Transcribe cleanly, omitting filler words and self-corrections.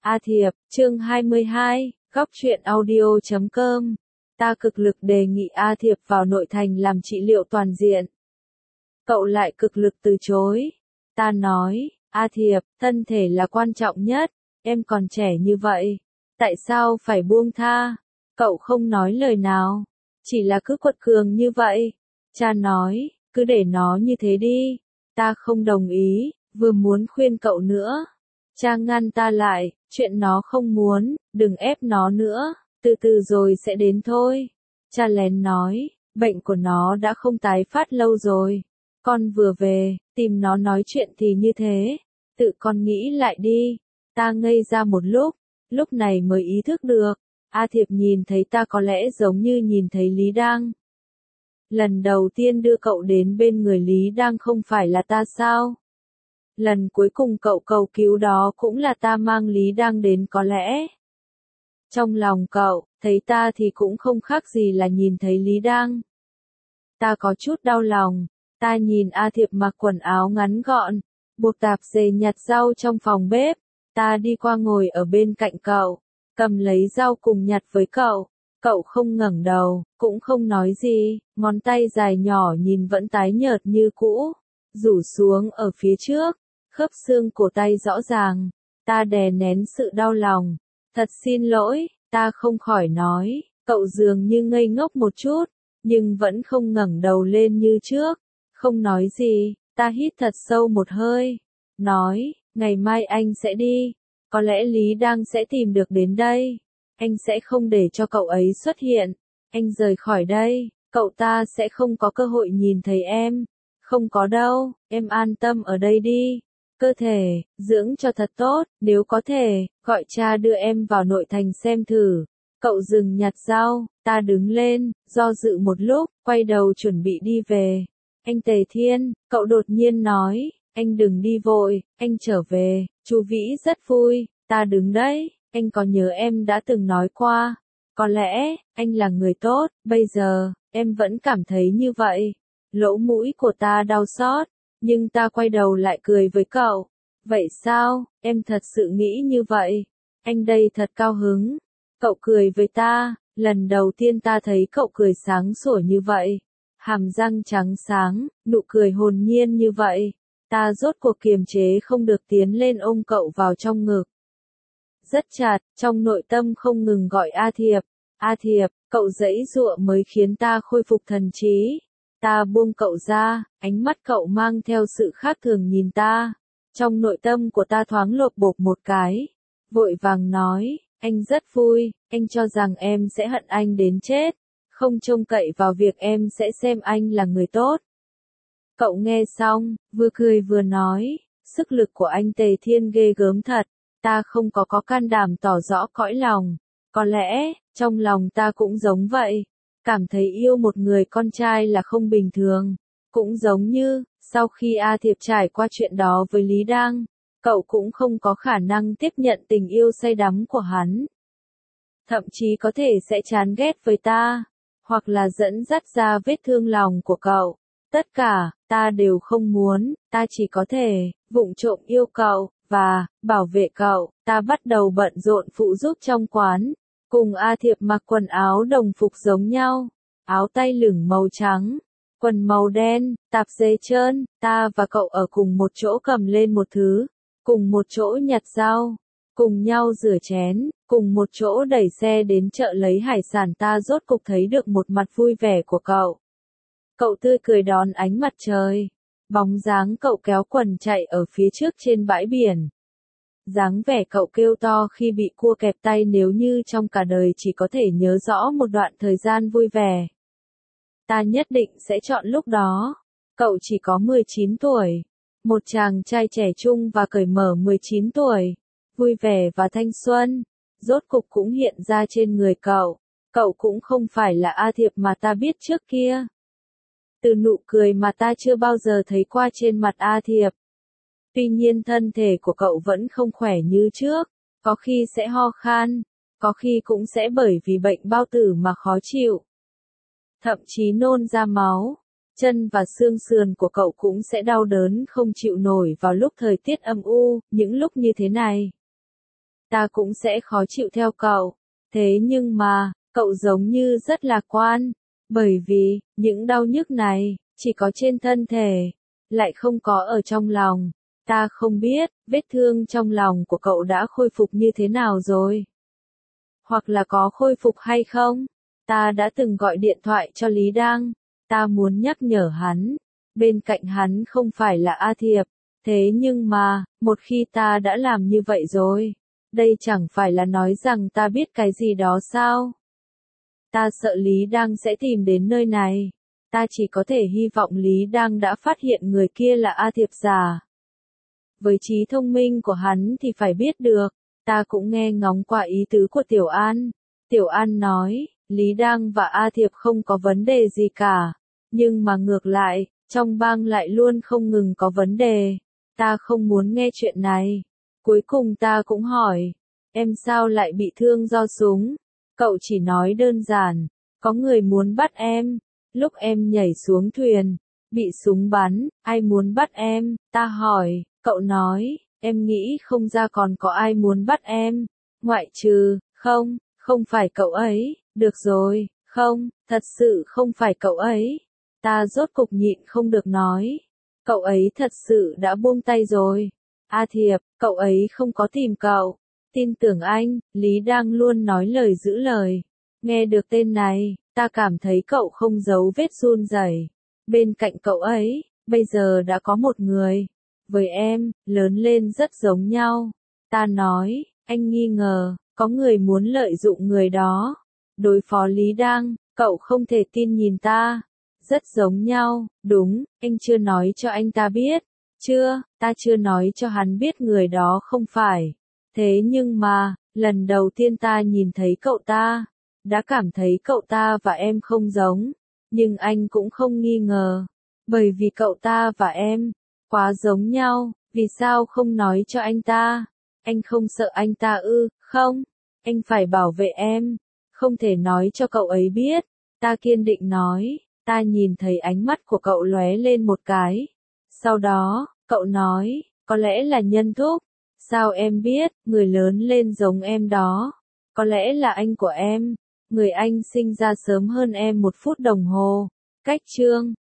A Thiệp, chương 22, góc truyện audio.com. Ta cực lực đề nghị A Thiệp vào nội thành làm trị liệu toàn diện. Cậu lại cực lực từ chối. Ta nói, A Thiệp, thân thể là quan trọng nhất, em còn trẻ như vậy. Tại sao phải buông tha? Cậu không nói lời nào, chỉ là cứ quật cường như vậy. Cha nói, cứ để nó như thế đi. Ta không đồng ý, vừa muốn khuyên cậu nữa. Cha ngăn ta lại, chuyện nó không muốn, đừng ép nó nữa, từ từ rồi sẽ đến thôi. Cha lén nói, bệnh của nó đã không tái phát lâu rồi. Con vừa về, tìm nó nói chuyện thì như thế. Tự con nghĩ lại đi. Ta ngây ra một lúc này mới ý thức được. A Thiệp nhìn thấy ta có lẽ giống như nhìn thấy Lý Đang. Lần đầu tiên đưa cậu đến bên người Lý Đang không phải là ta sao? Lần cuối cùng cậu cầu cứu đó cũng là ta mang Lý Đang đến có lẽ. Trong lòng cậu, thấy ta thì cũng không khác gì là nhìn thấy Lý Đang. Ta có chút đau lòng, ta nhìn A Thiệp mặc quần áo ngắn gọn, buộc tạp dề nhặt rau trong phòng bếp. Ta đi qua ngồi ở bên cạnh cậu, cầm lấy rau cùng nhặt với cậu. Cậu không ngẩng đầu, cũng không nói gì, ngón tay dài nhỏ nhìn vẫn tái nhợt như cũ, rủ xuống ở phía trước, khớp xương cổ tay rõ ràng. Ta đè nén sự đau lòng. Thật xin lỗi, ta không khỏi nói. Cậu dường như ngây ngốc một chút, nhưng vẫn không ngẩng đầu lên như trước. Không nói gì, ta hít thật sâu một hơi. Nói, ngày mai anh sẽ đi. Có lẽ Lý Đang sẽ tìm được đến đây. Anh sẽ không để cho cậu ấy xuất hiện. Anh rời khỏi đây, cậu ta sẽ không có cơ hội nhìn thấy em. Không có đâu, em an tâm ở đây đi. Cơ thể, dưỡng cho thật tốt, nếu có thể, gọi cha đưa em vào nội thành xem thử. Cậu dừng nhặt rau, ta đứng lên, do dự một lúc, quay đầu chuẩn bị đi về. Anh Tề Thiên, cậu đột nhiên nói, anh đừng đi vội, anh trở về, chú Vĩ rất vui, ta đứng đấy, anh có nhớ em đã từng nói qua. Có lẽ, anh là người tốt, bây giờ, em vẫn cảm thấy như vậy. Lỗ mũi của ta đau xót. Nhưng ta quay đầu lại cười với cậu. Vậy sao, em thật sự nghĩ như vậy? Anh đây thật cao hứng. Cậu cười với ta, lần đầu tiên ta thấy cậu cười sáng sủa như vậy. Hàm răng trắng sáng, nụ cười hồn nhiên như vậy. Ta rốt cuộc kiềm chế không được tiến lên ôm cậu vào trong ngực. Rất chặt, trong nội tâm không ngừng gọi A Thiệp. A Thiệp, cậu giãy giụa mới khiến ta khôi phục thần trí. Ta buông cậu ra, ánh mắt cậu mang theo sự khác thường nhìn ta. Trong nội tâm của ta thoáng lột bột một cái. Vội vàng nói, anh rất vui, anh cho rằng em sẽ hận anh đến chết. Không trông cậy vào việc em sẽ xem anh là người tốt. Cậu nghe xong, vừa cười vừa nói, sức lực của anh Tề Thiên ghê gớm thật. Ta không có can đảm tỏ rõ cõi lòng. Có lẽ, trong lòng ta cũng giống vậy. Cảm thấy yêu một người con trai là không bình thường. Cũng giống như, sau khi A Thiệp trải qua chuyện đó với Lý Đang, cậu cũng không có khả năng tiếp nhận tình yêu say đắm của hắn. Thậm chí có thể sẽ chán ghét với ta, hoặc là dẫn dắt ra vết thương lòng của cậu. Tất cả, ta đều không muốn, ta chỉ có thể, vụng trộm yêu cậu, và, bảo vệ cậu. Ta bắt đầu bận rộn phụ giúp trong quán. Cùng A Thiệp mặc quần áo đồng phục giống nhau, áo tay lửng màu trắng, quần màu đen, tạp dề trơn, ta và cậu ở cùng một chỗ cầm lên một thứ, cùng một chỗ nhặt rau, cùng nhau rửa chén, cùng một chỗ đẩy xe đến chợ lấy hải sản. Ta rốt cục thấy được một mặt vui vẻ của cậu. Cậu tươi cười đón ánh mặt trời, bóng dáng cậu kéo quần chạy ở phía trước trên bãi biển. Dáng vẻ cậu kêu to khi bị cua kẹp tay nếu như trong cả đời chỉ có thể nhớ rõ một đoạn thời gian vui vẻ. Ta nhất định sẽ chọn lúc đó. Cậu chỉ có 19 tuổi. Một chàng trai trẻ trung và cởi mở 19 tuổi. Vui vẻ và thanh xuân. Rốt cục cũng hiện ra trên người cậu. Cậu cũng không phải là A Thiệp mà ta biết trước kia. Từ nụ cười mà ta chưa bao giờ thấy qua trên mặt A Thiệp. Tuy nhiên thân thể của cậu vẫn không khỏe như trước, có khi sẽ ho khan, có khi cũng sẽ bởi vì bệnh bao tử mà khó chịu. Thậm chí nôn ra máu, chân và xương sườn của cậu cũng sẽ đau đớn không chịu nổi vào lúc thời tiết âm u, những lúc như thế này. ta cũng sẽ khó chịu theo cậu. Thế nhưng mà, cậu giống như rất lạc quan, bởi vì, những đau nhức này, chỉ có trên thân thể, lại không có ở trong lòng. Ta không biết, vết thương trong lòng của cậu đã khôi phục như thế nào rồi. Hoặc là có khôi phục hay không? Ta đã từng gọi điện thoại cho Lý Đăng. Ta muốn nhắc nhở hắn. Bên cạnh hắn không phải là A Thiệp. Thế nhưng mà, một khi ta đã làm như vậy rồi, đây chẳng phải là nói rằng ta biết cái gì đó sao? Ta sợ Lý Đăng sẽ tìm đến nơi này. Ta chỉ có thể hy vọng Lý Đăng đã phát hiện người kia là A Thiệp giả. Với trí thông minh của hắn thì phải biết được. Ta cũng nghe ngóng qua ý tứ của Tiểu An. Tiểu An nói, Lý Đăng và A Thiệp không có vấn đề gì cả. Nhưng mà ngược lại, trong bang lại luôn không ngừng có vấn đề. Ta không muốn nghe chuyện này. Cuối cùng ta cũng hỏi, em sao lại bị thương do súng? Cậu chỉ nói đơn giản, có người muốn bắt em. Lúc em nhảy xuống thuyền, bị súng bắn, ai muốn bắt em? Ta hỏi, cậu nói, em nghĩ không ra còn có ai muốn bắt em. Ngoại trừ, không phải cậu ấy, được rồi, không, thật sự không phải cậu ấy. Ta rốt cục nhịn không được nói. Cậu ấy thật sự đã buông tay rồi. A Thiệp, cậu ấy không có tìm cậu. Tin tưởng anh, Lý Đăng luôn nói lời giữ lời. Nghe được tên này, ta cảm thấy cậu không giấu vết run rẩy. Bên cạnh cậu ấy, bây giờ đã có một người. Với em, lớn lên rất giống nhau. Ta nói, anh nghi ngờ, có người muốn lợi dụng người đó. Đối phó Lý Đăng, cậu không thể tin nhìn ta. Rất giống nhau, đúng, anh chưa nói cho anh ta biết. Ta chưa nói cho hắn biết người đó không phải. Thế nhưng mà, lần đầu tiên ta nhìn thấy cậu ta, đã cảm thấy cậu ta và em không giống. Nhưng anh cũng không nghi ngờ. Bởi vì cậu ta và em, quá giống nhau, vì sao không nói cho anh ta? Anh không sợ anh ta ư? Không, anh phải bảo vệ em. Không thể nói cho cậu ấy biết. Ta kiên định nói. Ta nhìn thấy ánh mắt của cậu lóe lên một cái. Sau đó, cậu nói, có lẽ là Nhân Thúc. Sao em biết, người lớn lên giống em đó? Có lẽ là anh của em. Người anh sinh ra sớm hơn em 1 phút đồng hồ. Cách chương